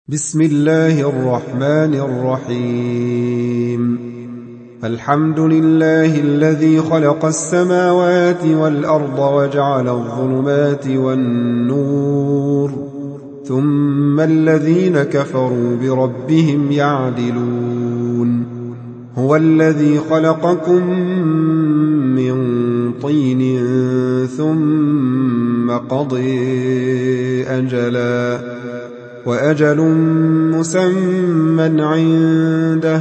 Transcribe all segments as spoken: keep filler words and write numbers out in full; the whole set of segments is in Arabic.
بسم الله الرحمن الرحيم. الحمد لله الذي خلق السماوات والأرض وجعل الظلمات والنور، ثم الذين كفروا بربهم يعدلون. هو الذي خلقكم من طين ثم قضي أجلا وأجل مسمى عنده،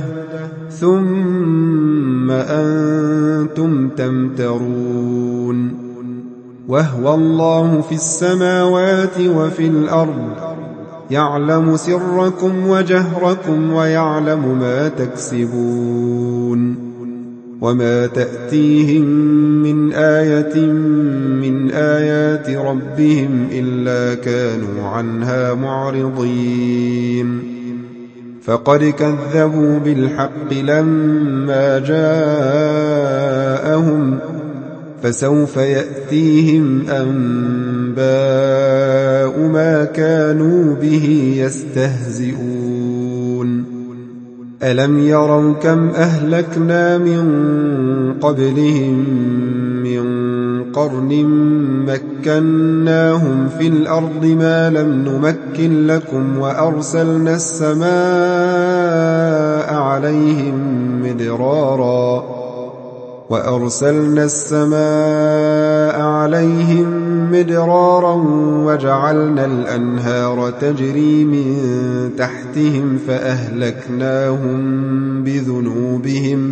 ثم أنتم تمترون. وهو الله في السماوات وفي الأرض، يعلم سركم وجهركم ويعلم ما تكسبون. وما تأتيهم من آية من آيات ربهم إلا كانوا عنها معرضين. فقد كذبوا بالحق لما جاءهم، فسوف يأتيهم أنباء ما كانوا به يستهزئون. ألم يروا كم أهلكنا من قبلهم من قرن مكناهم في الأرض ما لم نمكن لكم، وأرسلنا السماء عليهم مدرارا وأرسلنا السماء عليهم مدرارا وجعلنا الأنهار تجري من تحتهم فأهلكناهم بذنوبهم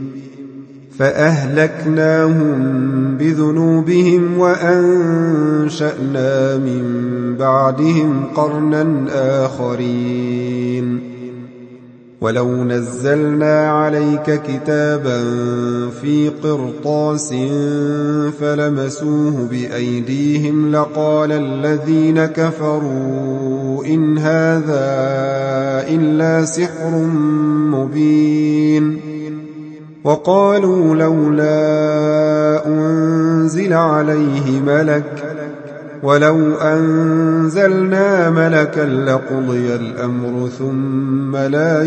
فأهلكناهم بذنوبهم وأنشأنا من بعدهم قرنا آخرين. ولو نزلنا عليك كتابا في قرطاس فلمسوه بأيديهم لقال الذين كفروا إن هذا إلا سحر مبين. وقالوا لولا أنزل عليه ملك، ولو أنزلنا ملكا لقضي الأمر ثم لا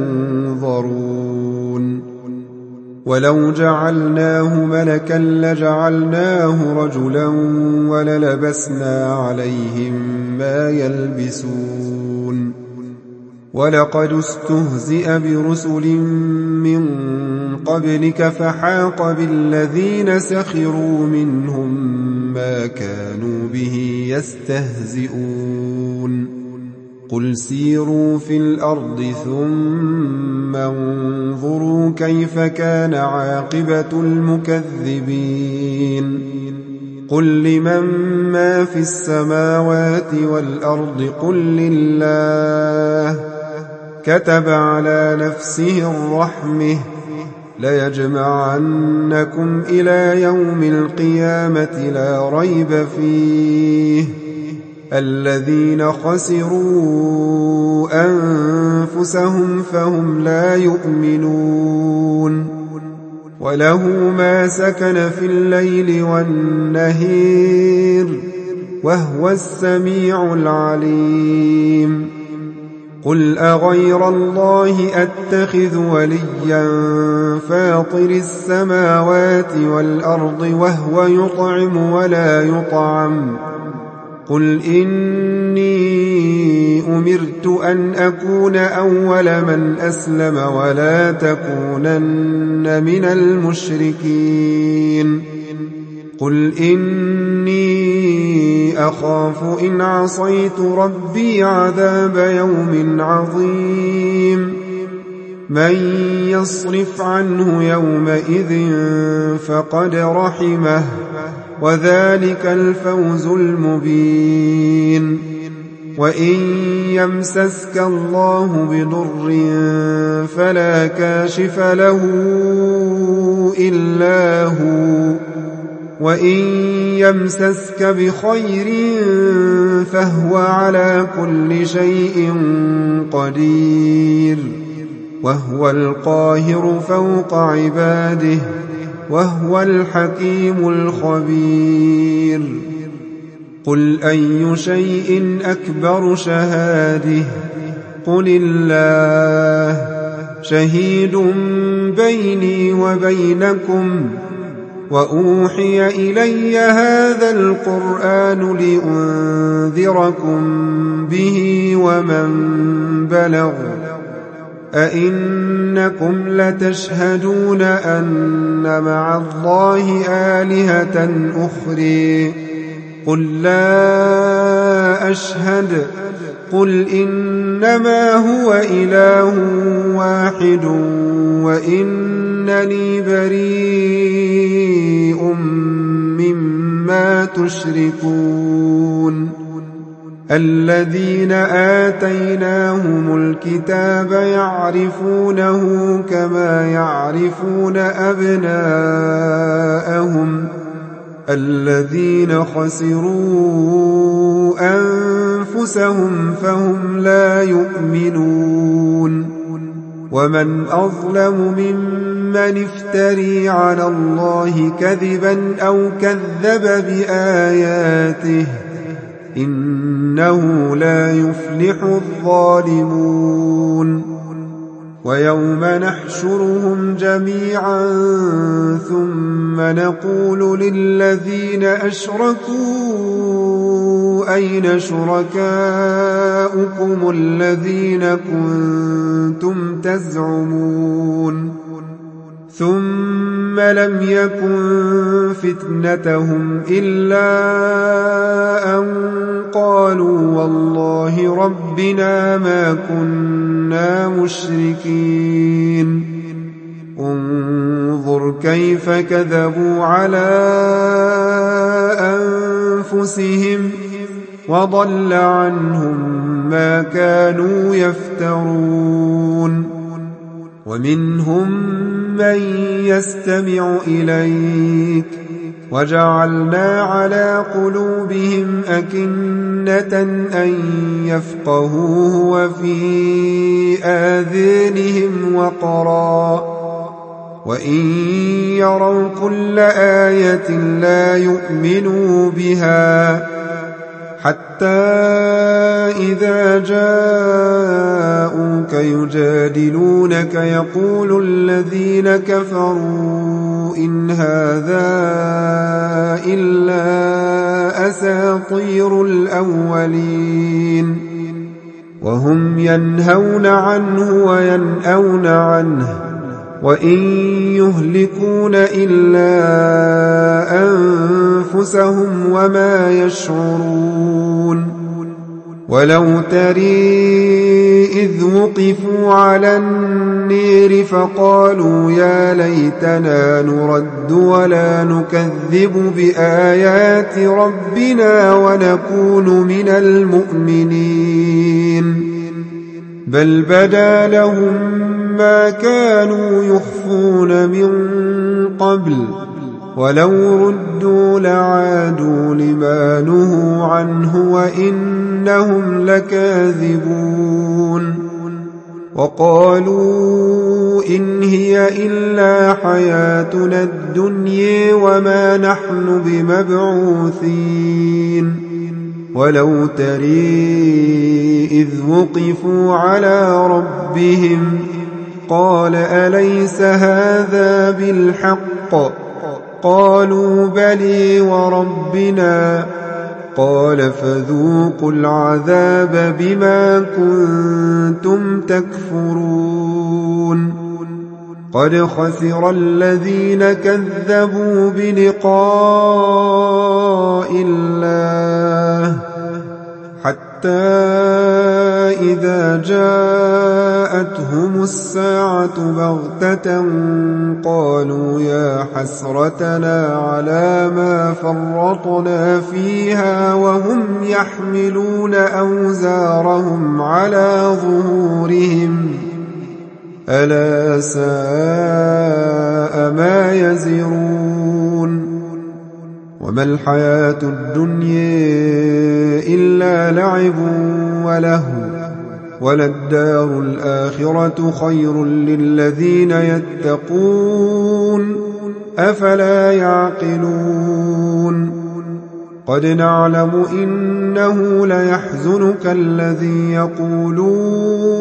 ينظرون. ولو جعلناه ملكا لجعلناه رجلا وللبسنا عليهم ما يلبسون. ولقد استهزئ برسل من قبلك فحاق بالذين سخروا منهم ما كانوا به يستهزئون. قل سيروا في الأرض ثم انظروا كيف كان عاقبة المكذبين. قل لمن ما في السماوات والأرض قل لله. كتب على نفسه الرحمة ليجمعنكم إلى يوم القيامة لا ريب فيه. الذين خسروا أنفسهم فهم لا يؤمنون. وله ما سكن في الليل والنهير وهو السميع العليم. قل أغير الله أتخذ وليا فاطر السماوات والأرض وهو يطعم ولا يطعم. قل إني أمرت أن أكون أول من أسلم ولا تكونن من المشركين. قل إني أخاف إن عصيت ربي عذاب يوم عظيم. من يصرف عنه يومئذ فقد رحمه وذلك الفوز المبين. وإن يمسسك الله بضر فلا كاشف له إلا هو، وإن يمسسك بخير فهو على كل شيء قدير. وهو القاهر فوق عباده وهو الحكيم الخبير. قل أي شيء أكبر شهادة قل الله شهيد بيني وبينكم وأوحي إلي هذا القرآن لأنذركم به ومن بلغ أئنكم لتشهدون أن مع الله آلهة أخرى قل لا أشهد قل إنما هو إله واحد وإنني بريء مما تشركون الذين آتيناهم الكتاب يعرفونه كما يعرفون أبناءهم الذين خسروا أنفسهم فهم لا يؤمنون ومن أظلم ممن افتري على الله كذبا أو كذب بآياته إنه لا يفلح الظالمون ويوم نحشرهم جميعا ثم نقول للذين أشركوا أين شركاؤكم الذين كنتم تزعمون ثم لم يكن فتنتهم إلا أن قالوا والله ربنا ما كنا مشركين انظر كيف كذبوا على أنفسهم وضل عنهم ما كانوا يفترون ومنهم من يستمع إليك وجعلنا على قلوبهم أكنة أن يفقهوه وفي آذانهم وقرا وإن يروا كل آية لا يؤمنوا بها حتى إذا جاءوك يجادلونك يقول الذين كفروا إن هذا إلا أساطير الأولين وهم ينهون عنه وينأون عنه وإن يهلكون إلا أنفسهم وما يشعرون ولو تري إذ وقفوا على النير فقالوا يا ليتنا نرد ولا نكذب بآيات ربنا ونكون من المؤمنين بل بدا لهم ما كانوا يخفون من قبل ولو ردوا لعادوا لما نهوا عنه وإنهم لكاذبون وقالوا إن هي إلا حياتنا الدنيا وما نحن بمبعوثين ولو تري إذ وقفوا على ربهم قال أليس هذا بالحق قالوا بلي وربنا قال فذوقوا العذاب بما كنتم تكفرون قد خسر الذين كذبوا بلقاء الله حتى إذا جاءتهم الساعة بغتة قالوا يا حسرتنا على ما فرطنا فيها وهم يحملون أوزارهم على ظهورهم ألا ساء ما يزرون وما الحياة الدنيا إلا لعب ولهو وللدار الآخرة خير للذين يتقون أفلا يعقلون قد نعلم إنه ليحزنك الذي يقولون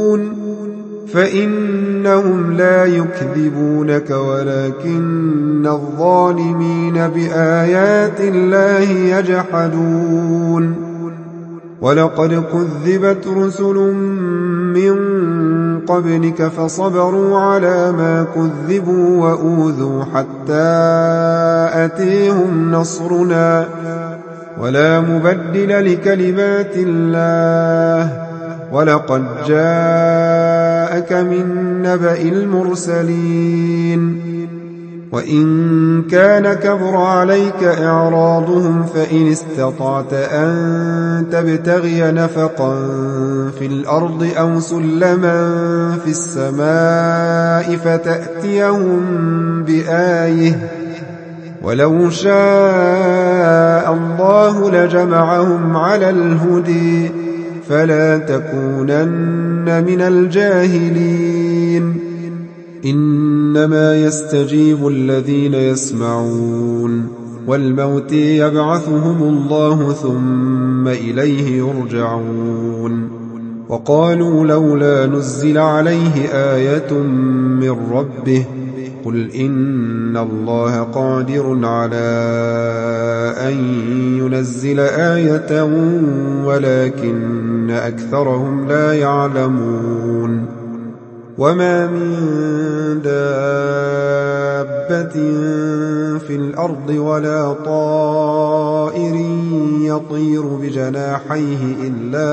فإنهم لا يكذبونك ولكن الظالمين بآيات الله يجحدون ولقد كذبت رسل من قبلك فصبروا على ما كذبوا وأوذوا حتى أتيهم نصرنا ولا مبدل لكلمات الله ولقد جاءك من نبأ المرسلين وإن كان كبر عليك إعراضهم فإن استطعت أن تبتغي نفقا في الأرض أو سلما في السماء فتأتيهم بآية ولو شاء الله لجمعهم على الهدي فلا تكونن من الجاهلين إنما يستجيب الذين يسمعون والموت يبعثهم الله ثم إليه يرجعون وقالوا لولا نزل عليه آية من ربه قل إن الله قادر على أن ينزل آية ولكن أكثرهم لا يعلمون وما من دابة في الأرض ولا طائر يطير بجناحيه إلا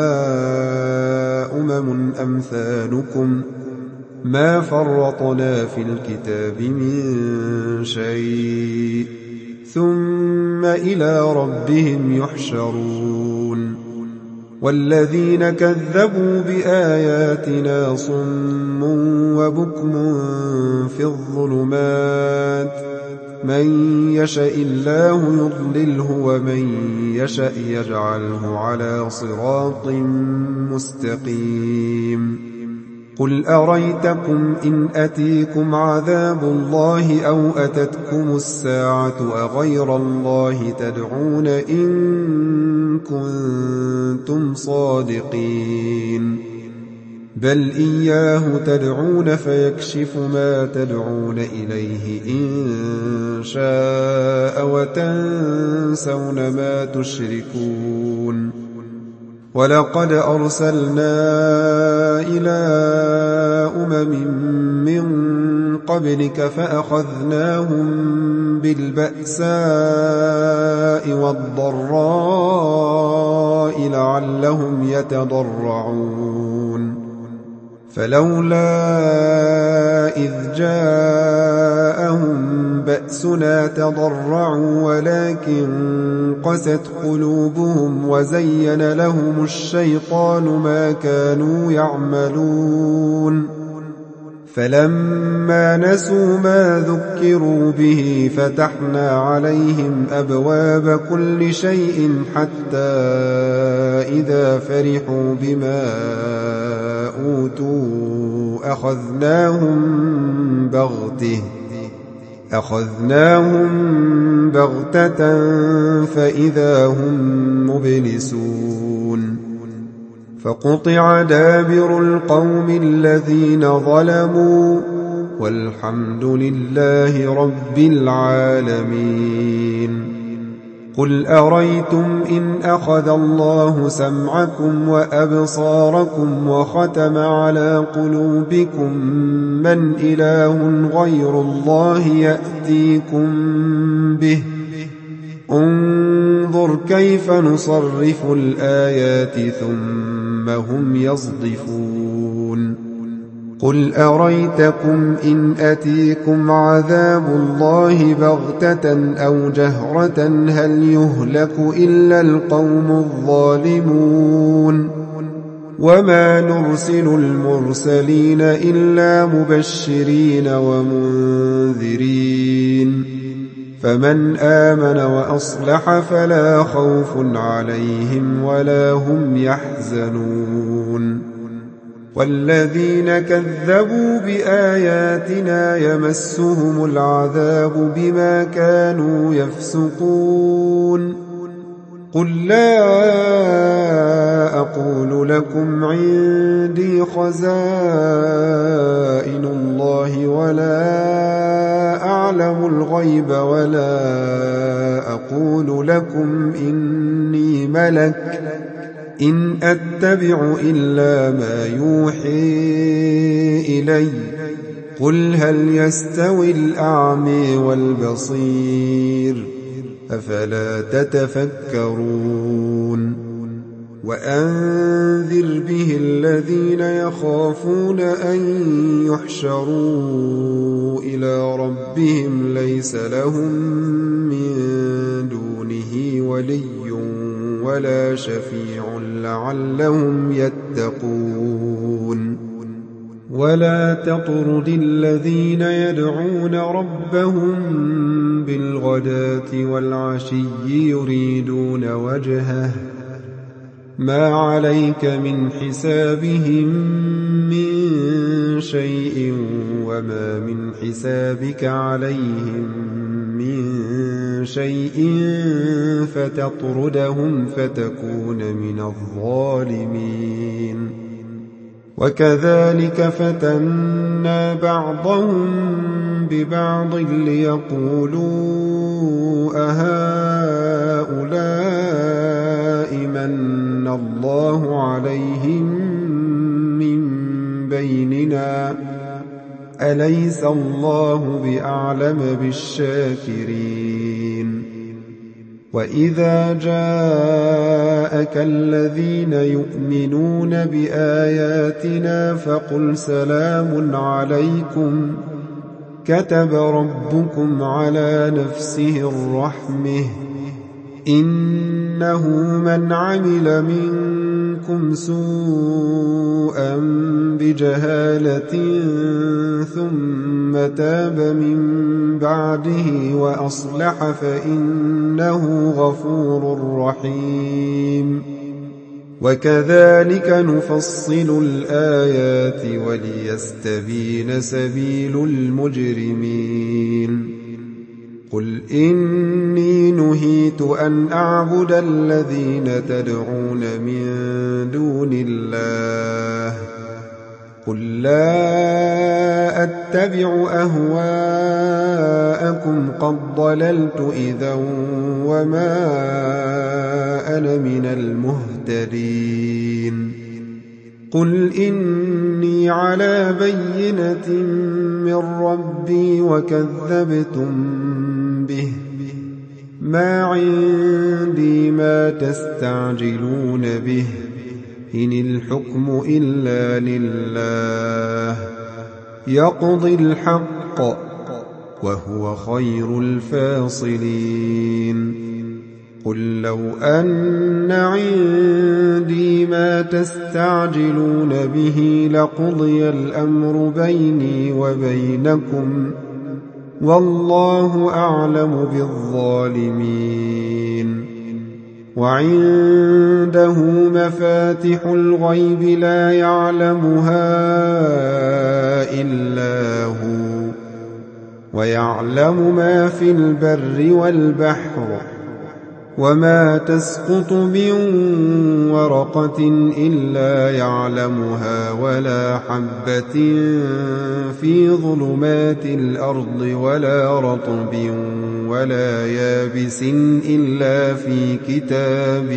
أمم أمثالكم ما فرطنا في الكتاب من شيء ثم إلى ربهم يحشرون والذين كذبوا بآياتنا صم وبكم في الظلمات من يشاء الله يضلله ومن يشاء يجعله على صراط مستقيم قل أريتكم إن أتيكم عذاب الله أو أتتكم الساعة أغير الله تدعون إن كنتم صادقين بل إياه تدعون فيكشف ما تدعون إليه إن شاء وتنسون ما تشركون ولقد أرسلنا إلى أمم من قبلك فأخذناهم بالبأساء والضراء لعلهم يتضرعون فلولا إذ جاءهم بأسنا تضرعوا ولكن قست قلوبهم وزين لهم الشيطان ما كانوا يعملون فلما نسوا ما ذكروا به فتحنا عليهم أبواب كل شيء حتى إذا فرحوا بما أوتوا أخذناهم بغتة أخذناهم بغتة فإذا هم مبلسون فقطع دابر القوم الذين ظلموا والحمد لله رب العالمين قل أريتم إن أخذ الله سمعكم وأبصاركم وختم على قلوبكم من إله غير الله يأتيكم به انظر كيف نصرف الآيات ثم هم يصدفون قل أريتكم إن أتيكم عذاب الله بغتة أو جهرة هل يهلك إلا القوم الظالمون وما نرسل المرسلين إلا مبشرين ومنذرين فمن آمن وأصلح فلا خوف عليهم ولا هم يحزنون والذين كذبوا بآياتنا يمسهم العذاب بما كانوا يفسقون قل لا أقول لكم عندي خزائن الله ولا أعلم الغيب ولا أقول لكم إني ملك إن أتبع إلا ما يوحي إلي قل هل يستوي الأعمى والبصير أفلا تتفكرون وأنذر به الذين يخافون أن يحشروا إلى ربهم ليس لهم من دونه ولي ولا شفيع لعلهم يتقون ولا تطرد الذين يدعون ربهم بالغداة والعشي يريدون وجهه ما عليك من حسابهم من شيء وما من حسابك عليهم من شيء فتطردهم فتكون من الظالمين وكذلك فتنا بعضهم ببعض ليقولوا أهؤلاء من الله عليهم من بيننا أليس الله بأعلم بالشاكرين وإذا جاءك الذين يؤمنون بآياتنا فقل سلام عليكم كتب ربكم على نفسه الرحمة إنه من عمل منكم سوءا بجهالة ثم تاب من بعده وأصلح فإنه غفور رحيم وكذلك نفصل الآيات وليستبين سبيل المجرمين قل إني نهيت أن أعبد الذين تدعون من دون الله قل لا أتبع أهواءكم قد ضللت إذا وما أنا من المهتدين قل إني على بينة من ربي وكذبتم به ما عندي ما تستعجلون به إن الحكم إلا لله يقضي الحق وهو خير الفاصلين قل لو أن عندي ما تستعجلون به لقضي الأمر بيني وبينكم والله أعلم بالظالمين وعنده مفاتح الغيب لا يعلمها إلا هو ويعلم ما في البر والبحر وما تسقط من ورقة إلا يعلمها ولا حبة في ظلمات الأرض ولا رطب ولا يابس إلا في كتاب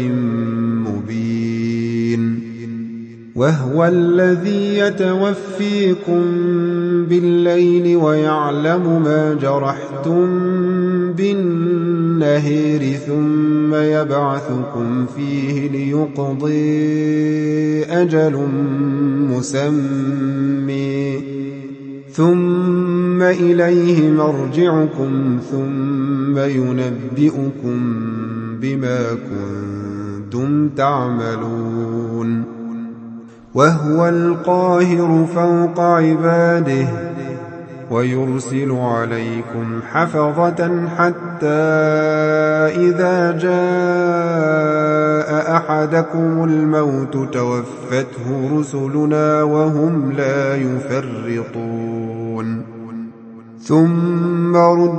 مبين وهو الذي يتوفيكم بالليل ويعلم ما جرحتم بالنهار ثم يبعثكم فيه ليقضي أجل مسمى ثم إليه مرجعكم ثم ينبئكم بما كنتم تعملون وهو القاهر فوق عباده ويرسل عليكم حفظة حتى إذا جاء أحدكم الموت توفته رسلنا وهم لا يفرطون ثم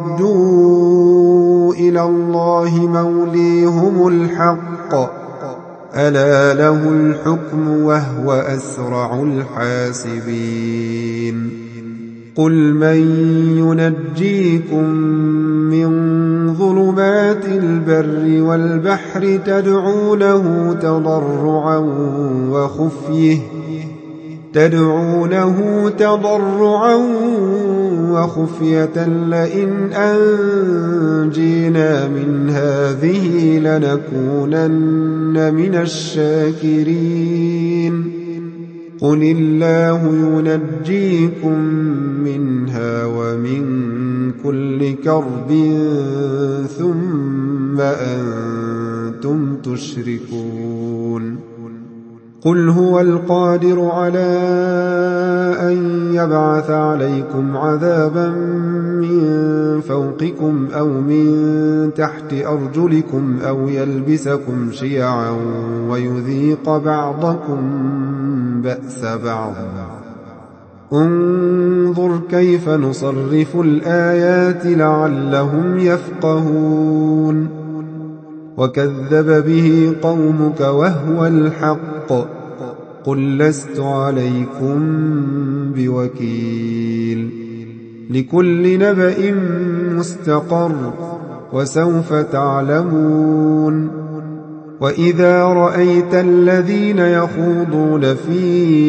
ردوا إلى الله موليهم الحق ألا له الحكم وهو أسرع الحاسبين قل من ينجيكم من ظلمات البر والبحر تدعونه تضرعا وخفيه تدعونه تضرعا وخفية لئن أنجينا من هذه لنكونن من الشاكرين قل الله ينجيكم منها ومن كل كرب ثم أنتم تشركون قل هو القادر على أن يبعث عليكم عذابا من فوقكم أو من تحت أرجلكم أو يلبسكم شيعا ويذيق بعضكم بأس بعض انظر كيف نصرف الآيات لعلهم يفقهون وكذب به قومك وهو الحق قل لست عليكم بوكيل لكل نبأ مستقر وسوف تعلمون وإذا رأيت الذين يخوضون في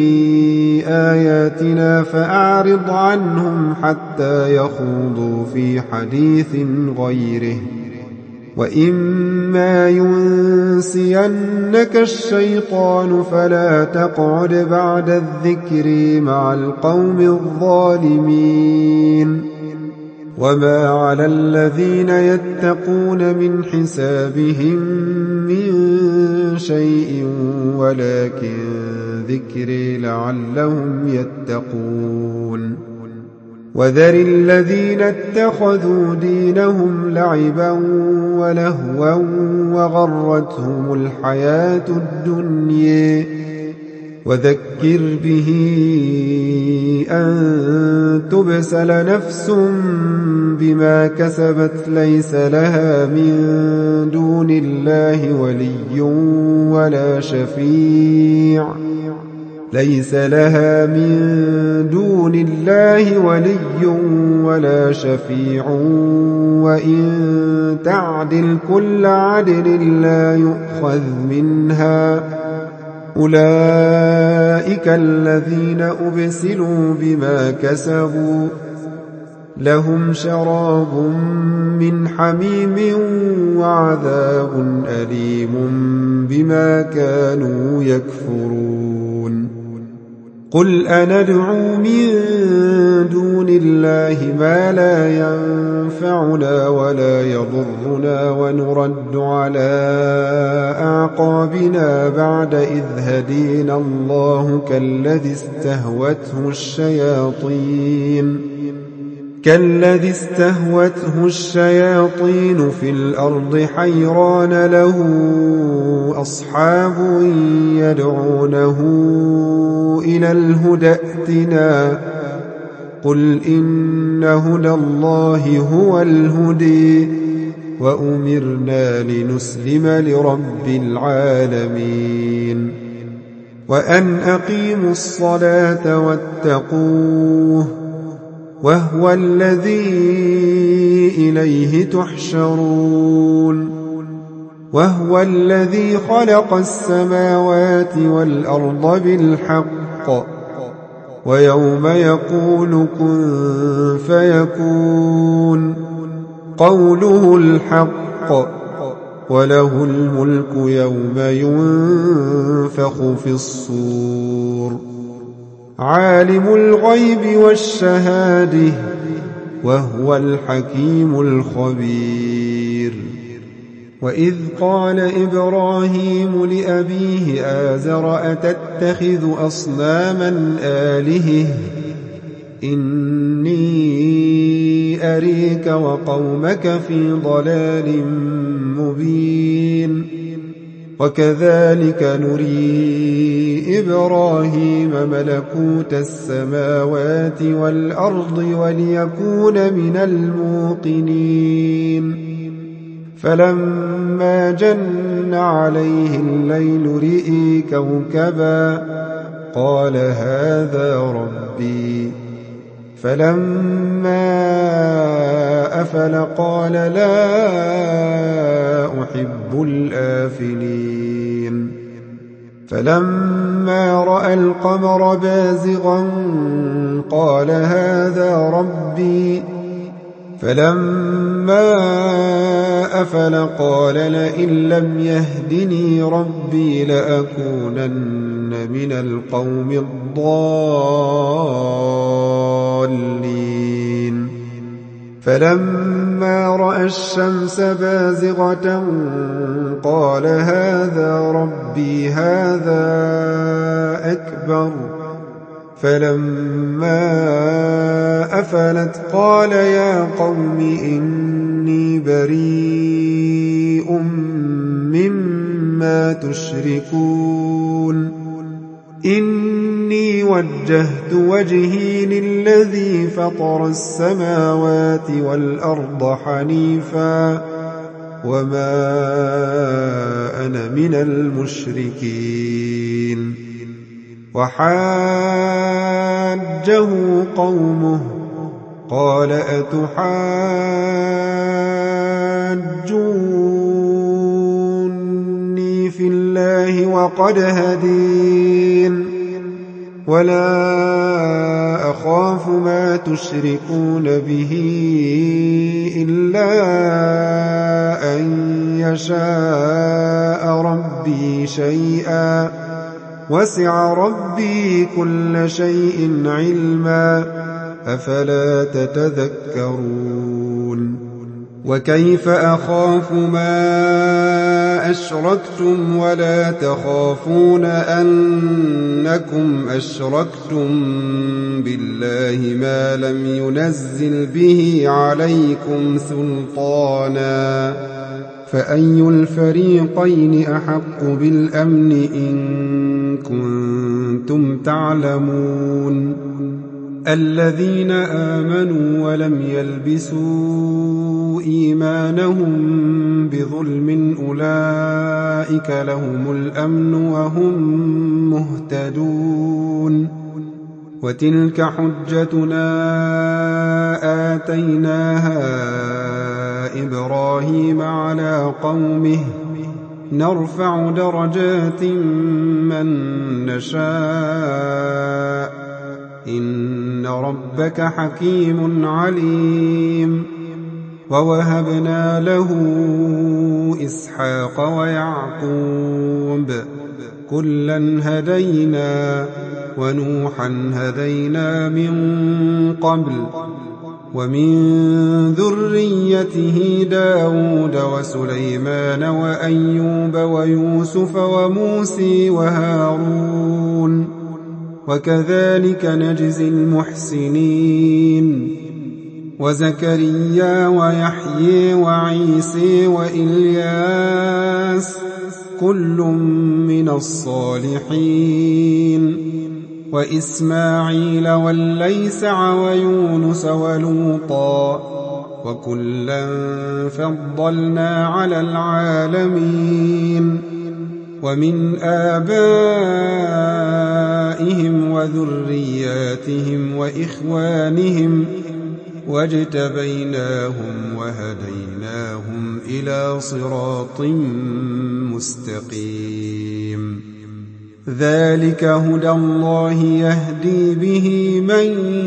آياتنا فأعرض عنهم حتى يخوضوا في حديث غيره وإما ينسينك الشيطان فلا تقعد بعد الذكر مع القوم الظالمين وما على الذين يتقون من حسابهم من شيء ولكن ذكري لعلهم يتقون وذر الذين اتخذوا دينهم لعبا ولهوا وغرتهم الحياة الدنيا وذكر به أن تبسل نفس بما كسبت ليس لها من دون الله ولي ولا شفيع ليس لها من دون الله ولي ولا شفيع وإن تعدل كل عدل لا يؤخذ منها أولئك الذين أبسلوا بما كسبوا لهم شراب من حميم وعذاب أليم بما كانوا يكفرون قل أندعو من دون الله ما لا ينفعنا ولا يضرنا ونرد على أعقابنا بعد إذ هدينا الله كالذي استهوته الشياطين كالذي استهوته الشياطين في الأرض حيران له أصحاب يدعونه إلى الهدى ائتنا قل إن هدى الله هو الهدي وأمرنا لنسلم لرب العالمين وأن أقيموا الصلاة واتقوه وهو الذي إليه تحشرون وهو الذي خلق السماوات والأرض بالحق ويوم يقول كن فيكون قوله الحق وله الملك يوم ينفخ في الصور عالم الغيب والشهادة وهو الحكيم الخبير وإذ قال إبراهيم لأبيه آزر أتتخذ أصناما آلهة إني أريك وقومك في ضلال مبين وكذلك نري إبراهيم ملكوت السماوات والأرض وليكون من الموقنين فلما جن عليه الليل رئي كوكبا قال هذا ربي فلما أفل قال لا أحب الآفلين فلما رأى القمر بازغا قال هذا ربي فلما أفل قال لئن لم يهدني ربي لأكونن من القوم الضالين فلما رأى الشمس بازغة قال هذا ربي هذا أكبر فلما أفلت قال يا قوم إني بريء مما تشركون إني وجهت وجهي للذي فطر السماوات والأرض حنيفا وما أنا من المشركين وحاجه قومه قال أتحاجوني في الله وقد هدين ولا أخاف ما تشركون به إلا أن يشاء ربي شيئا وسع ربي كل شيء علما أفلا تتذكرون وكيف أخاف ما أشركتم ولا تخافون أنكم أشركتم بالله ما لم ينزل به عليكم سلطانا فأي الفريقين أحق بالأمن إن كنتم تعلمون الذين آمنوا ولم يلبسوا إيمانهم بظلم أولئك لهم الأمن وهم مهتدون وتلك حجتنا آتيناها إبراهيم على قومه نرفع درجات من نشاء إن ربك حكيم عليم ووهبنا له إسحاق ويعقوب كلا هدينا ونوحا هدينا من قبل ومن ذريته داود وسليمان وأيوب ويوسف وموسى وهارون وكذلك نجزي المحسنين وزكريا ويحيى وعيسى وإلياس كل من الصالحين وإسماعيل واليسع ويونس ولوطا وكلا فضلنا على العالمين ومن آبائهم وذرياتهم وإخوانهم واجتبيناهم وهديناهم إلى صراط مستقيم ذلك هدى الله يهدي به من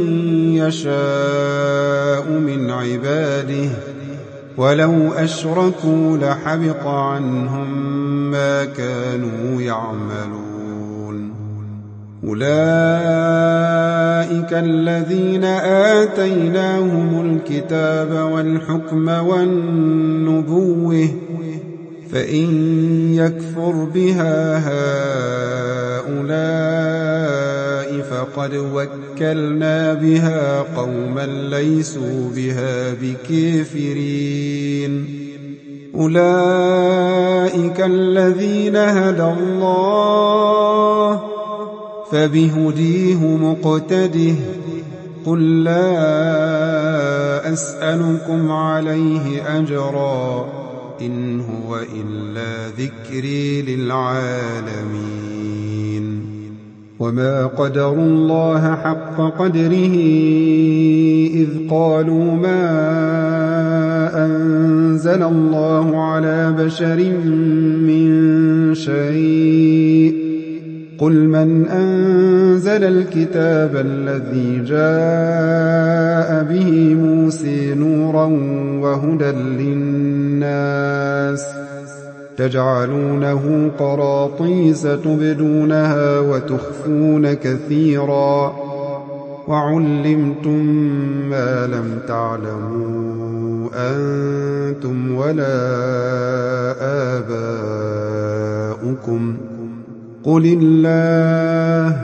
يشاء من عباده ولو أشركوا لحبط عنهم ما كانوا يعملون أولئك الذين آتيناهم الكتاب والحكم والنبوة فإن يكفر بها هؤلاء فقد وكلنا بها قوما ليسوا بها بكافرين أولئك الذين هدى الله فبهديه مقتده قل لا أسألكم عليه أجرا إن هو إلا ذكري للعالمين وما قدروا الله حق قدره إذ قالوا ما أنزل الله على بشر من شيء قل من أنزل الكتاب الذي جاء به موسى نورا وهدى للناس تجعلونه قراطيس تبدونها وتخفون كثيرا وعلمتم ما لم تعلموا أنتم ولا آباؤكم قل الله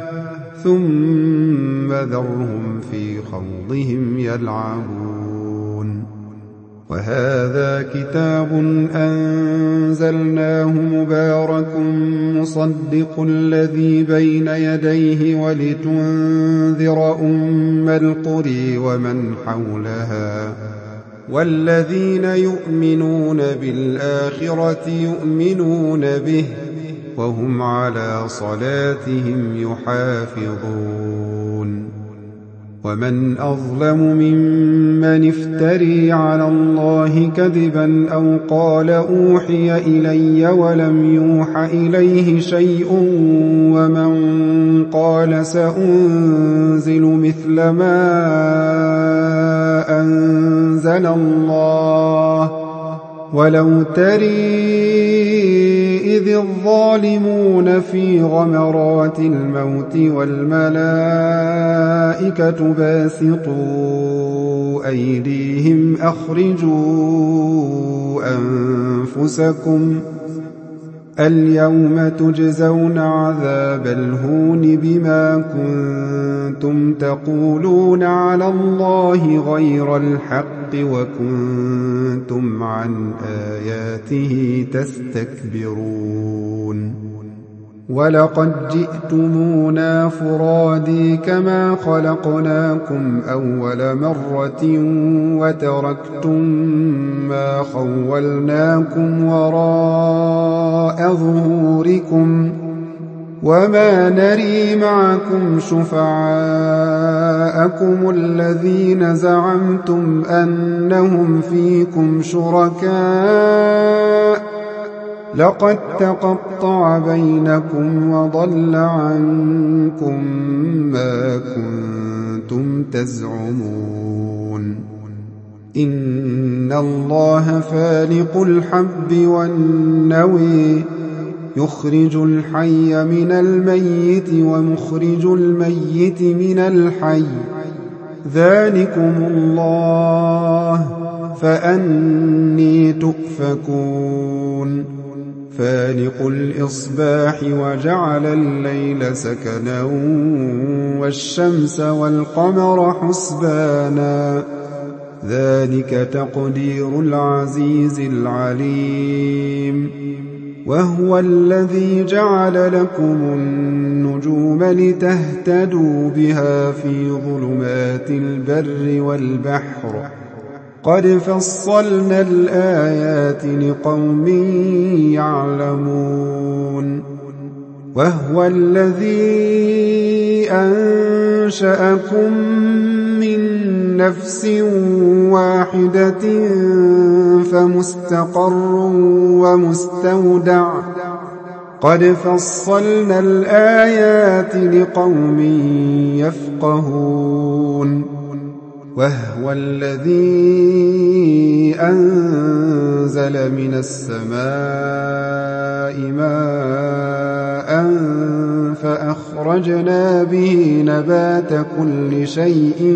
ثم ذرهم في خوضهم يلعبون وهذا كتاب أنزلناه مبارك مصدق الذي بين يديه ولتنذر أم القرى ومن حولها والذين يؤمنون بالآخرة يؤمنون به وهم على صلاتهم يحافظون ومن أظلم ممن افتري على الله كذبا أو قال أوحي إلي ولم يوح إليه شيء ومن قال سأنزل مثل ما أنزل الله ولو تري إذ الظالمون في غمرات الموت والملائكة باسطوا أيديهم أخرجوا أنفسكم اليوم تجزون عذاب الهون بما كنتم تقولون على الله غير الحق وكنتم عن آياته تستكبرون ولقد جئتمونا فرادي كما خلقناكم أول مرة وتركتم ما خولناكم وراء ظهوركم وما نري معكم شفعاءكم الذين زعمتم أنهم فيكم شركاء لقد تقطع بينكم وضل عنكم ما كنتم تزعمون إن الله فالق الحب والنوي يخرج الحي من الميت ومخرج الميت من الحي ذلكم الله فأني تؤفكون فالق الإصباح وجعل الليل سكنا والشمس والقمر حسبانا ذلك تقدير العزيز العليم وهو الذي جعل لكم النجوم لتهتدوا بها في ظلمات البر والبحر قد فصلنا الآيات لقوم يعلمون وهو الذي أنشأكم من نفس واحدة فمستقر ومستودع قد فصلنا الآيات لقوم يفقهون وهو الذي أنزل من السماء ماء فأخرجنا به نبات كل شيء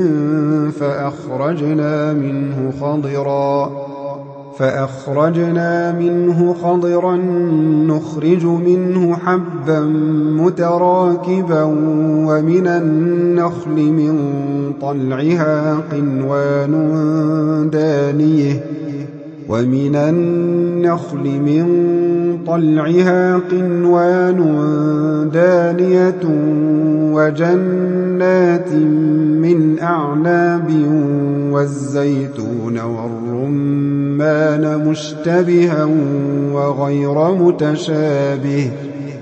فأخرجنا منه خضرا فأخرجنا منه خضرا نخرج منه حبا متراكبا ومن النخل من طلعها قنوان دانيه ومن النخل من طلعها قنوان دانية وجنات من أعناب والزيتون والرمان مشتبها وغير متشابه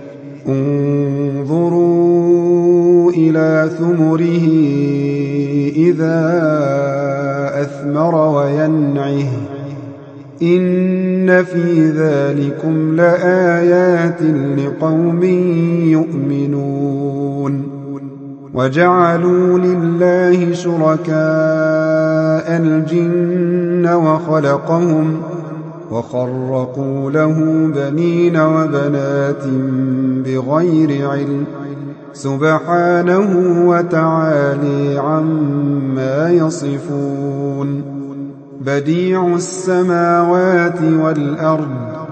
انظروا إلى ثمره إذا أثمر وينعه إن في ذلكم لآيات لقوم يؤمنون وجعلوا لله شركاء الجن وخلقهم وخرقوا له بنين وبنات بغير علم سبحانه وتعالى عما يصفون بديع السماوات والأرض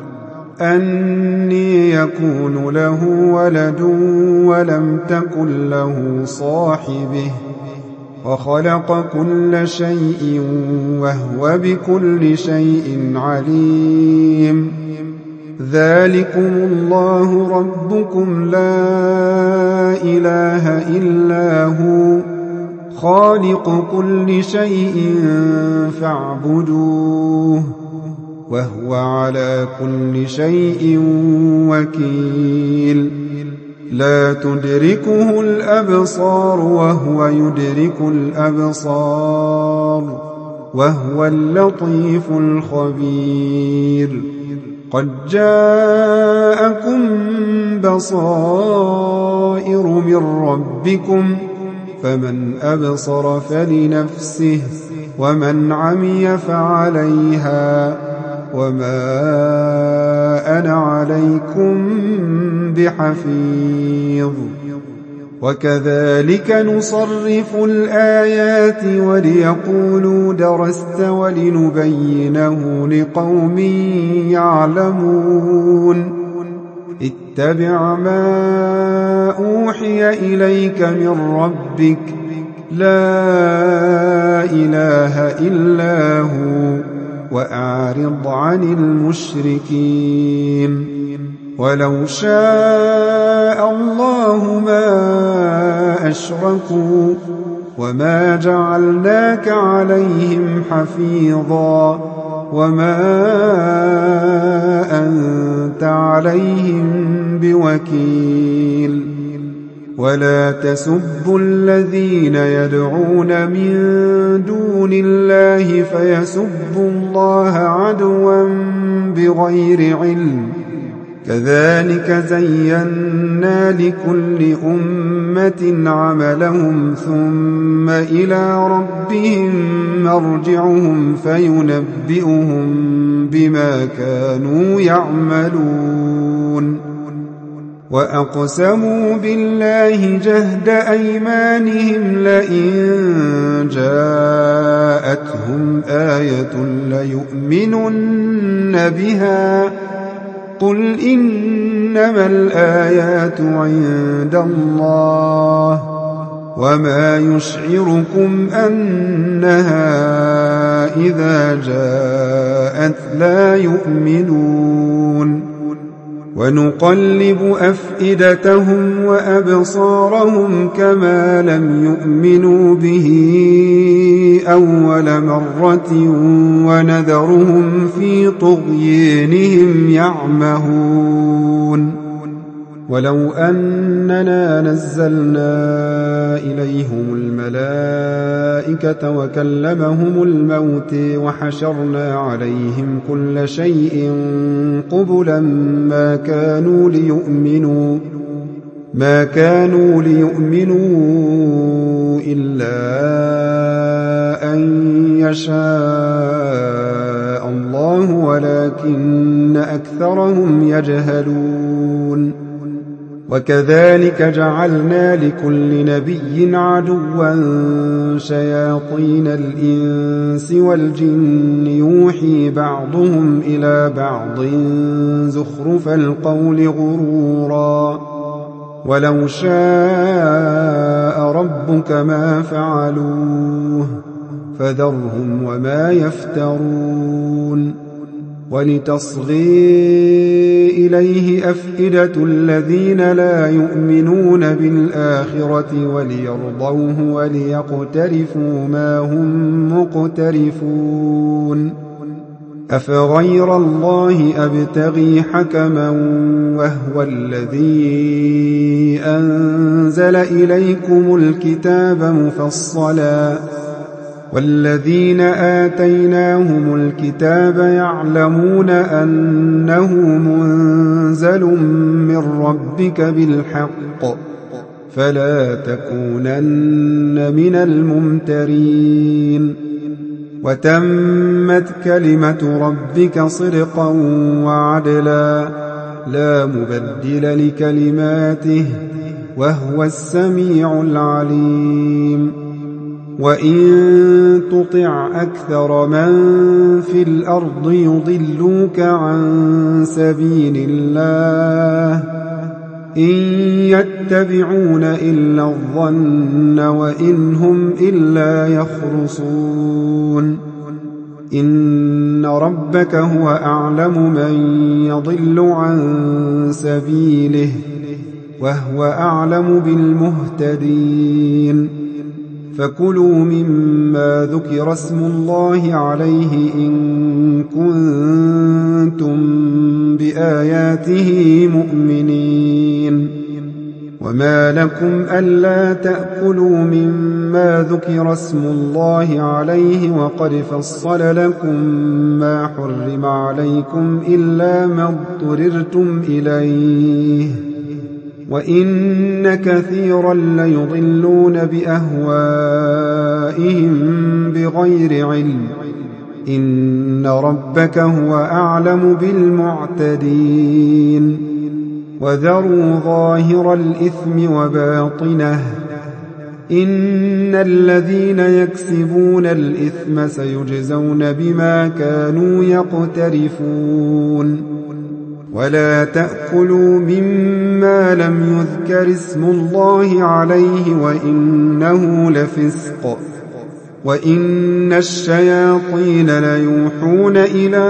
أني يكون له ولد ولم تكن له صاحبه وخلق كل شيء وهو بكل شيء عليم ذلكم الله ربكم لا إله إلا هو خالق كل شيء فاعبدوه وهو على كل شيء وكيل لا تدركه الأبصار وهو يدرك الأبصار وهو اللطيف الخبير قد جاءكم بصائر من ربكم فمن أبصر فلنفسه ومن عمي فعليها وما أنا عليكم بحفيظ وكذلك نصرف الآيات وليقولوا درست ولنبينه لقوم يعلمون اتبع ما أوحي إليك من ربك لا إله إلا هو وأعرض عن المشركين ولو شاء الله ما أشركوا وما جعلناك عليهم حفيظا وما أنت عليهم بوكيل ولا تسبوا الذين يدعون من دون الله فيسبوا الله عدوا بغير علم كذلك زينا لكل أمة عملهم ثم إلى ربهم مرجعهم فينبئهم بما كانوا يعملون وأقسموا بالله جهد أيمانهم لئن جاءتهم آية ليؤمنن بها قل إنما الآيات عند الله وما يشعركم أنها إذا جاءت لا يؤمنون ونقلب أفئدتهم وأبصارهم كما لم يؤمنوا به أول مرة ونذرهم في طغيانهم يعمهون ولو أننا نزلنا إليهم الملائكة وكلمهم الموت وحشرنا عليهم كل شيء قبلا ما كانوا ليؤمنوا ما كانوا ليؤمنوا إلا أن يشاء الله ولكن أكثرهم يجهلون وكذلك جعلنا لكل نبي عدوا شياطين الإنس والجن يوحي بعضهم إلى بعض زخرف القول غرورا ولو شاء ربك ما فعلوه فذرهم وما يفترون ولتصغي إليه أفئدة الذين لا يؤمنون بالآخرة وليرضوه وليقترفوا ما هم مقترفون أفغير الله أبتغي حكما وهو الذي أنزل إليكم الكتاب مفصلا والذين آتيناهم الكتاب يعلمون أنه منزل من ربك بالحق فلا تكونن من الممترين وتمت كلمة ربك صدقا وعدلا لا مبدل لكلماته وهو السميع العليم وإن تطع أكثر من في الأرض يضلوك عن سبيل الله إن يتبعون إلا الظن وإن هم إلا يخرصون إن ربك هو أعلم من يضل عن سبيله وهو أعلم بالمهتدين فكلوا مما ذكر اسم الله عليه إن كنتم بآياته مؤمنين وما لكم ألا تأكلوا مما ذكر اسم الله عليه وقد فصل لكم ما حرم عليكم إلا ما اضطررتم إليه وإن كثيرا ليضلون بأهوائهم بغير علم إن ربك هو أعلم بالمعتدين وذروا ظاهر الإثم وباطنه إن الذين يكسبون الإثم سيجزون بما كانوا يقترفون ولا تأكلوا مما لم يذكر اسم الله عليه وإنه لفسق وإن الشياطين ليوحون إلى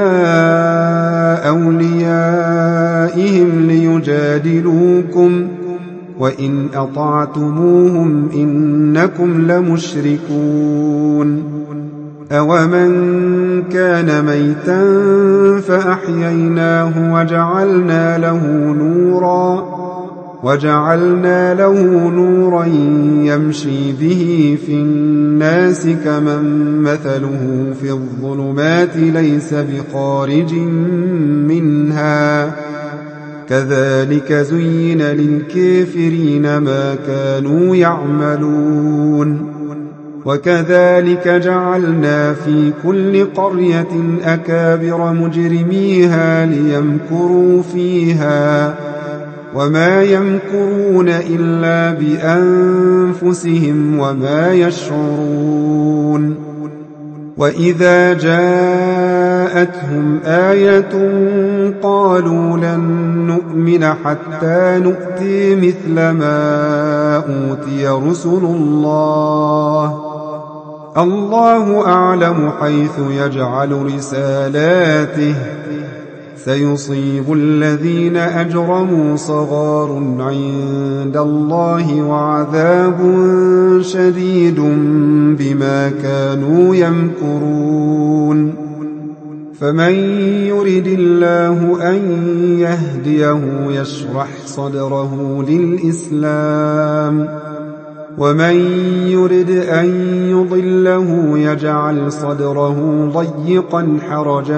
أوليائهم ليجادلوكم وإن أطعتموهم إنكم لمشركون أومن كان ميتا فأحييناه وجعلنا له نورا وجعلنا له نورا يمشي به في الناس كمن مثله في الظلمات ليس بخارج منها كذلك زين للكافرين ما كانوا يعملون وكذلك جعلنا في كل قرية أكابر مجرميها ليمكروا فيها وما يمكرون إلا بأنفسهم وما يشعرون وإذا جاءتهم آية قالوا لن نؤمن حتى نؤتي مثل ما أوتي رسل الله الله أعلم حيث يجعل رسالاته سيصيب الذين أجرموا صغار عند الله وعذاب شديد بما كانوا يمكرون فمن يرد الله أن يهديه يشرح صدره للإسلام ومن يرد أن يضله يجعل صدره ضيقا حرجا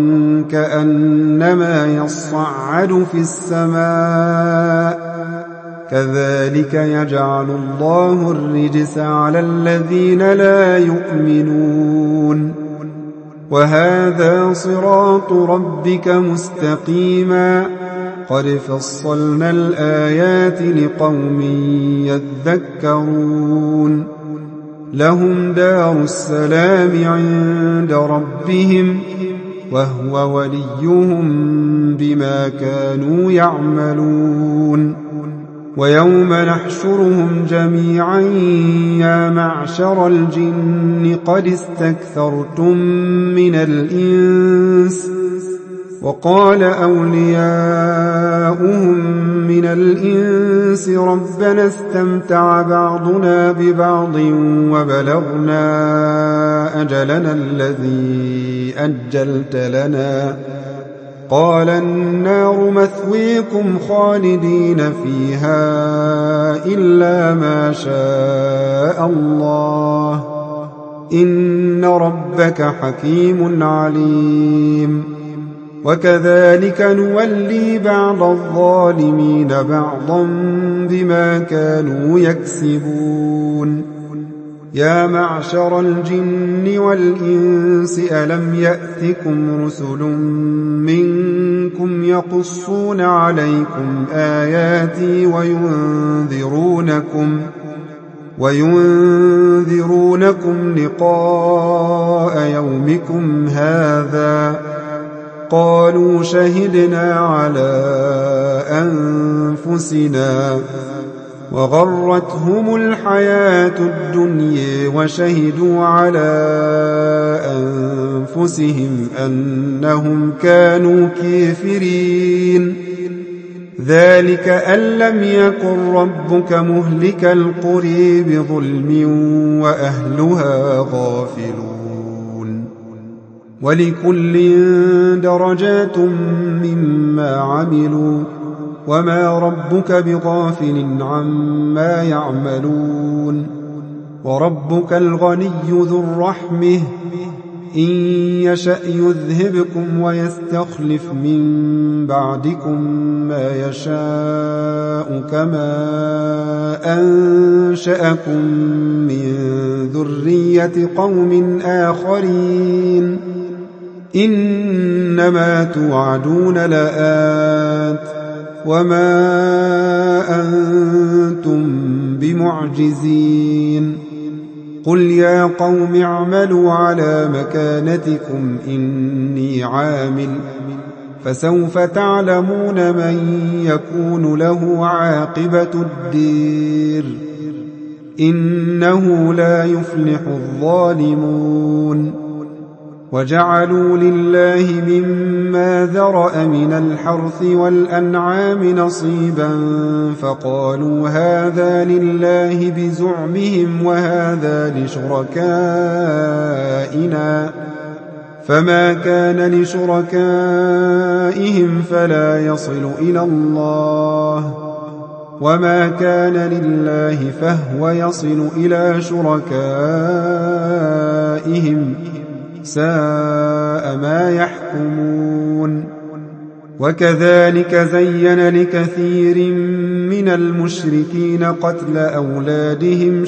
كأنما يصعد في السماء كذلك يجعل الله الرجس على الذين لا يؤمنون وهذا صراط ربك مستقيما قد فصلنا الآيات لقوم يذكرون لهم دار السلام عند ربهم وهو وليهم بما كانوا يعملون ويوم نحشرهم جميعا يا معشر الجن قد استكثرتم من الإنس وقال أولياؤهم من الإنس ربنا استمتع بعضنا ببعض وبلغنا أجلنا الذي أجلت لنا قال النار مثويكم خالدين فيها إلا ما شاء الله إن ربك حكيم عليم وكذلك نولي بعض الظالمين بعضا بما كانوا يكسبون يا معشر الجن والإنس ألم يأتكم رسل منكم يقصون عليكم آياتي وينذرونكم وينذرونكم لقاء يومكم هذا قالوا شهدنا على أنفسنا وغرتهم الحياة الدنيا وشهدوا على أنفسهم أنهم كانوا كافرين ذلك أن لم يكن ربك مهلك القرى بظلم وأهلها غافلون ولكل درجات مما عملوا وما ربك بغافل عما يعملون وربك الغني ذو الرحمة إن يشأ يذهبكم ويستخلف من بعدكم ما يشاء كما أنشأكم من ذرية قوم آخرين إنما توعدون لآت وما أنتم بمعجزين قل يا قوم اعملوا على مكانتكم إني عامل فسوف تعلمون من يكون له عاقبة الدير إنه لا يفلح الظالمون وجعلوا لله مما ذرأ من الحرث والأنعام نصيبا فقالوا هذا لله بزعمهم وهذا لشركائنا فما كان لشركائهم فلا يصل إلى الله وما كان لله فهو يصل إلى شركائهم ساء ما يحكمون وكذلك زين لكثير من المشركين قتل أولادهم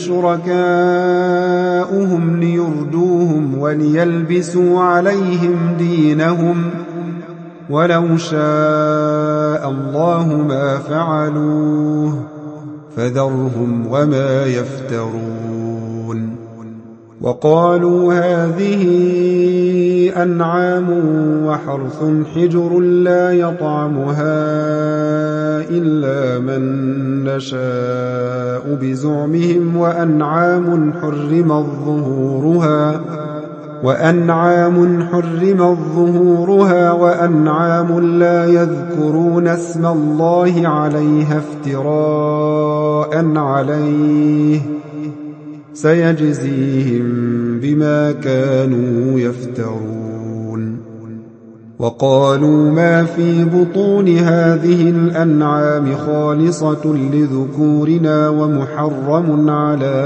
شركاؤهم ليردوهم وليلبسوا عليهم دينهم ولو شاء الله ما فعلوه فذرهم وما يفترون وقالوا هذه أنعام وحرث حجر لا يطعمها إلا من نشاء بزعمهم وأنعام حرمت ظهورها وأنعام حرمت ظهورها وأنعام لا يذكرون اسم الله عليها افتراء عليه سيجزيهم بما كانوا يفترون وقالوا ما في بطون هذه الأنعام خالصة لذكورنا ومحرم على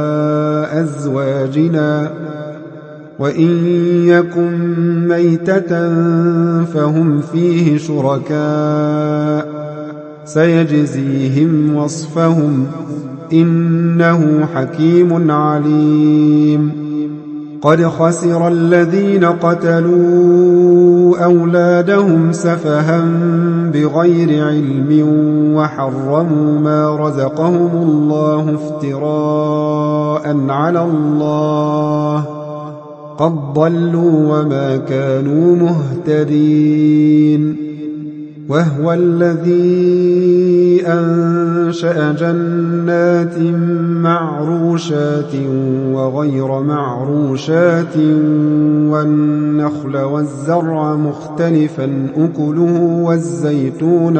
أزواجنا وإن يكن ميتة فهم فيه شركاء سيجزيهم وصفهم إنه حكيم عليم قد خسر الذين قتلوا أولادهم سفها بغير علم وحرموا ما رزقهم الله افتراء على الله قد ضلوا وما كانوا مهتدين وهو الذي أنشأ جنات معروشات وغير معروشات والنخل والزرع مختلفا أكله والزيتون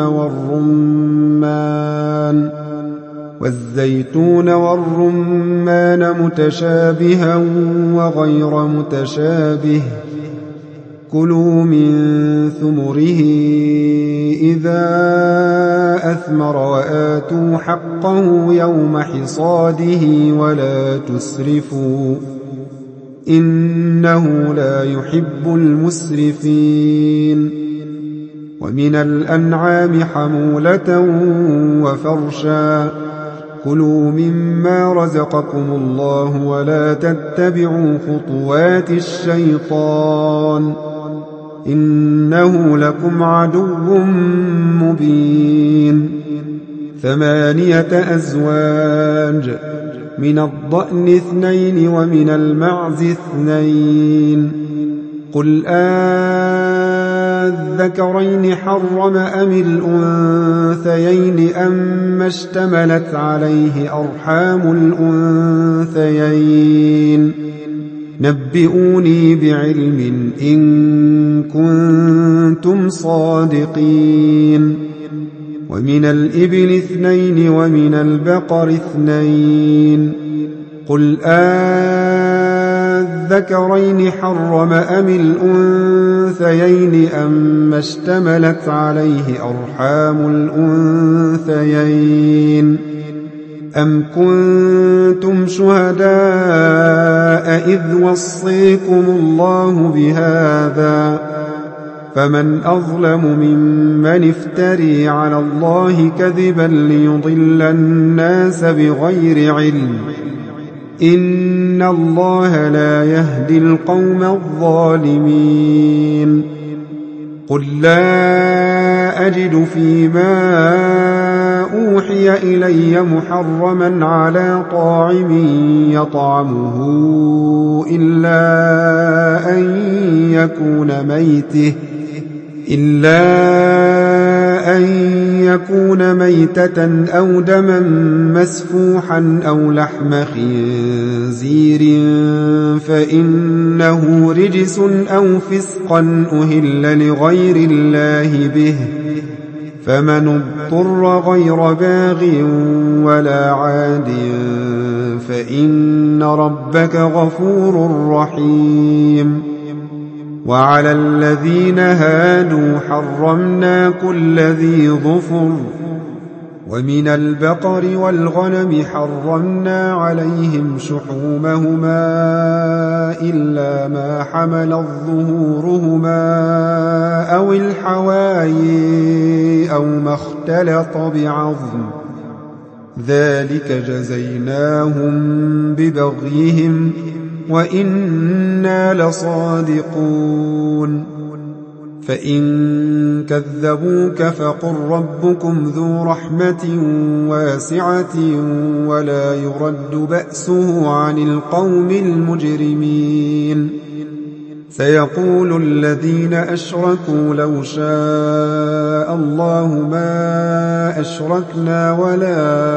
والرمان والزيتون والرمان متشابها وغير متشابه كلوا من ثمره إذا أثمر وآتوا حقه يوم حصاده ولا تسرفوا إنه لا يحب المسرفين ومن الأنعام حمولة وفرشا كلوا مما رزقكم الله ولا تتبعوا خطوات الشيطان إنه لكم عدو مبين ثمانية أزواج من الضأن اثنين ومن المعز اثنين قل أذكرين حرم أم الأنثيين أم اشتملت عليه أرحام الأنثيين نبئوني بعلم إن كنتم صادقين ومن الإبل اثنين ومن البقر اثنين قل أذكرين حرم أم الأنثيين أم اشتملت عليه أرحام الأنثيين أم كنتم شهداء إذ وصيكم الله بهذا فمن أظلم ممن افتري على الله كذبا ليضل الناس بغير علم إن الله لا يهدي القوم الظالمين قل لا أجد فيما أوحي إلي محرما على طاعم يطعمه إلا أن يكون ميته إلا أن يكون ميتة أو دما مسفوحا أو لحم خنزير فإنه رجس أو فسقا أهل لغير الله به فمن اضطر غير باغ ولا عاد فإن ربك غفور رحيم وعلى الذين هادوا حرمنا كل ذي ظفر ومن البقر والغنم حرمنا عليهم شحومهما إلا ما حملت ظهورهما أو الحوايا أو ما اختلط بعظم ذلك جزيناهم ببغيهم وإنا لصادقون فإن كذبوك فقل ربكم ذو رحمة واسعة ولا يرد بأسه عن القوم المجرمين سيقول الذين أشركوا لو شاء الله ما أشركنا ولا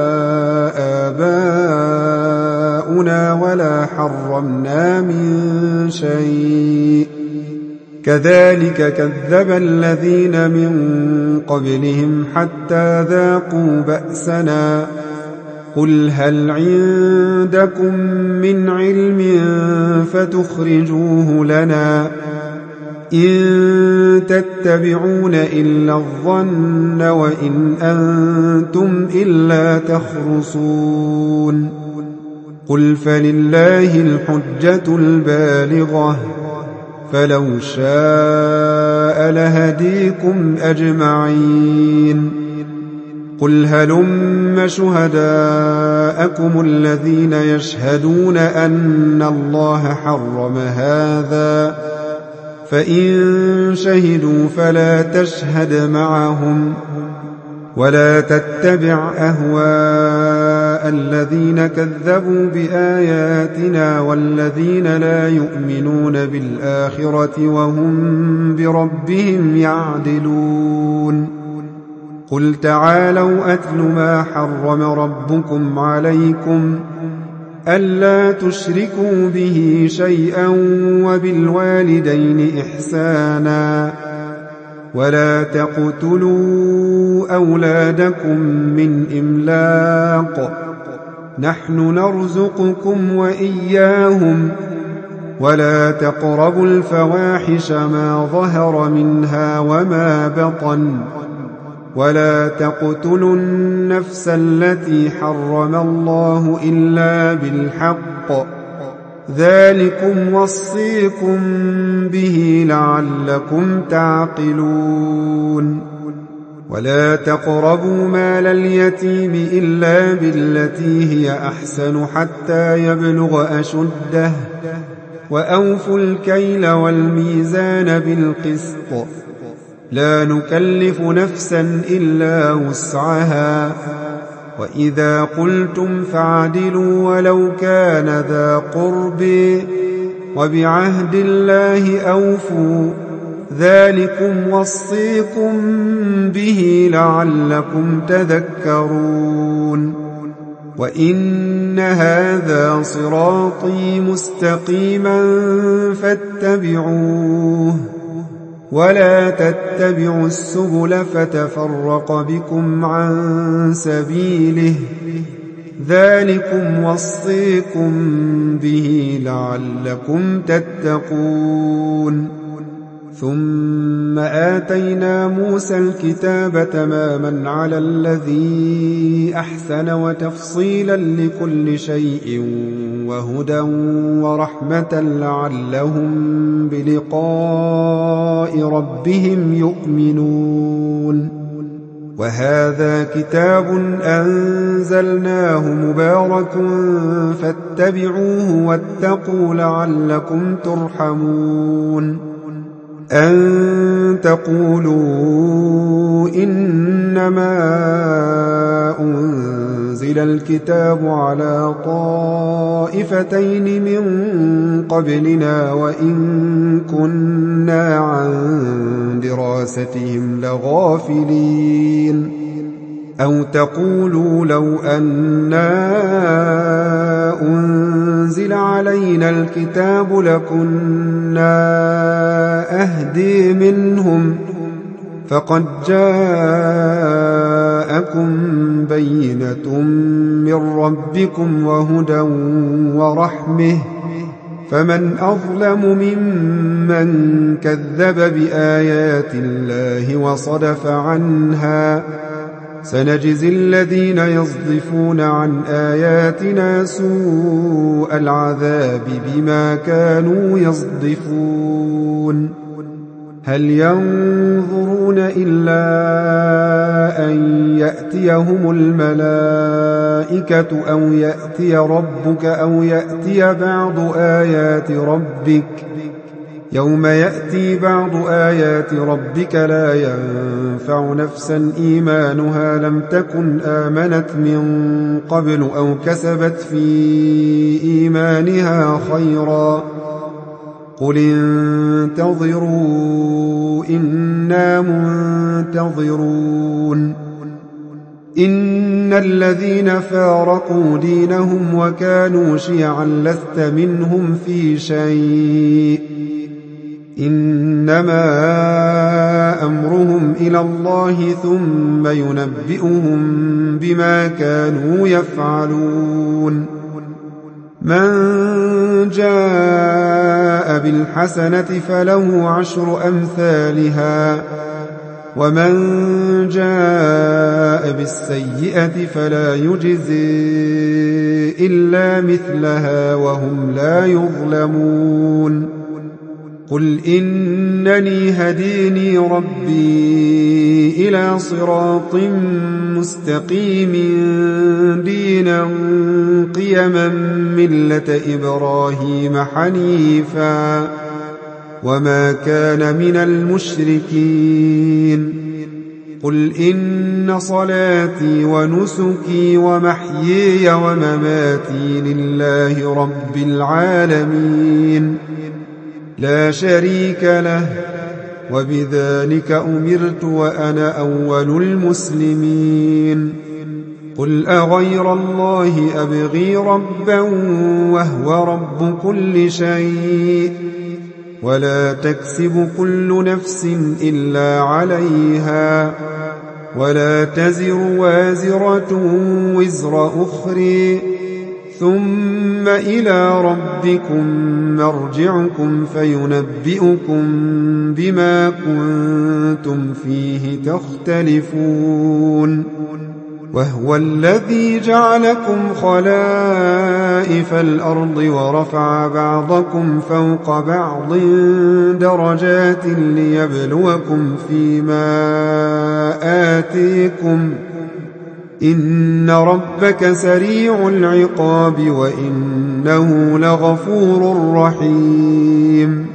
آباؤنا ولا حرمنا من شيء كذلك كذب الذين من قبلهم حتى ذاقوا بأسنا قل هل عندكم من علم فتخرجوه لنا إن تتبعون إلا الظن وإن أنتم إلا تخرصون قل فلله الحجة البالغة فلو شاء لهديكم أجمعين قل هلم شهداءكم الذين يشهدون أن الله حرم هذا فإن شهدوا فلا تشهد معهم ولا تتبع أهواء الذين كذبوا بآياتنا والذين لا يؤمنون بالآخرة وهم بربهم يعدلون قل تعالوا أتل ما حرم ربكم عليكم ألا تشركوا به شيئا وبالوالدين إحسانا ولا تقتلوا أولادكم من إملاق نحن نرزقكم وإياهم ولا تقربوا الفواحش ما ظهر منها وما بطن ولا تقتلوا النفس التي حرم الله إلا بالحق ذلكم وصيكم به لعلكم تعقلون ولا تقربوا مال اليتيم إلا بالتي هي أحسن حتى يبلغ أشده وأوفوا الكيل والميزان بالقسط لا نكلف نفسا إلا وسعها وإذا قلتم فاعدلوا ولو كان ذا قرب وبعهد الله أوفوا ذلكم وصيكم به لعلكم تذكرون وإن هذا صراطي مستقيما فاتبعوه ولا تتبعوا السبل فتفرق بكم عن سبيله ذلكم وصيكم به لعلكم تتقون ثم آتينا موسى الكتاب تماما على الذي أحسن وتفصيلا لكل شيء وهدى ورحمة لعلهم بلقاء ربهم يؤمنون وهذا كتاب أنزلناه مبارك فاتبعوه واتقوا لعلكم ترحمون أن تقولوا إنما أنزل الكتاب على طائفتين من قبلنا وإن كنا عن دراستهم لغافلين أو تقولوا لو أنا أنزل علينا الكتاب لكنا أهدي منهم فقد جاءكم بينة من ربكم وهدى ورحمة فمن أظلم ممن كذب بآيات الله وصدف عنها سنجزي الذين يصدفون عن آياتنا سوء العذاب بما كانوا يصدفون هل ينظرون إلا أن يأتيهم الملائكة أو يأتي ربك أو يأتي بعض آيات ربك يوم يأتي بعض آيات ربك لا ينفع نفسا إيمانها لم تكن آمنت من قبل أو كسبت في إيمانها خيرا قل انتظروا إنا منتظرون إن الذين فارقوا دينهم وكانوا شيعا لست منهم في شيء إنما أمرهم إلى الله ثم ينبئهم بما كانوا يفعلون من جاء بالحسنة فله عشر أمثالها ومن جاء بالسيئة فلا يجزي إلا مثلها وهم لا يظلمون قل إنني هديني ربي إلى صراط مستقيم دينا قيما ملة إبراهيم حنيفا وما كان من المشركين قل إن صلاتي ونسكي ومحيي ومماتي لله رب العالمين لا شريك له وبذلك أمرت وأنا أول المسلمين قل أغير الله أبغي ربا وهو رب كل شيء ولا تكسب كل نفس إلا عليها ولا تزر وازرة وزر أخرى ثم إلى ربكم مرجعكم فينبئكم بما كنتم فيه تختلفون وهو الذي جعلكم خلائف الأرض ورفع بعضكم فوق بعض درجات ليبلوكم فيما آتيكم إن ربك سريع العقاب وإنه لغفور رحيم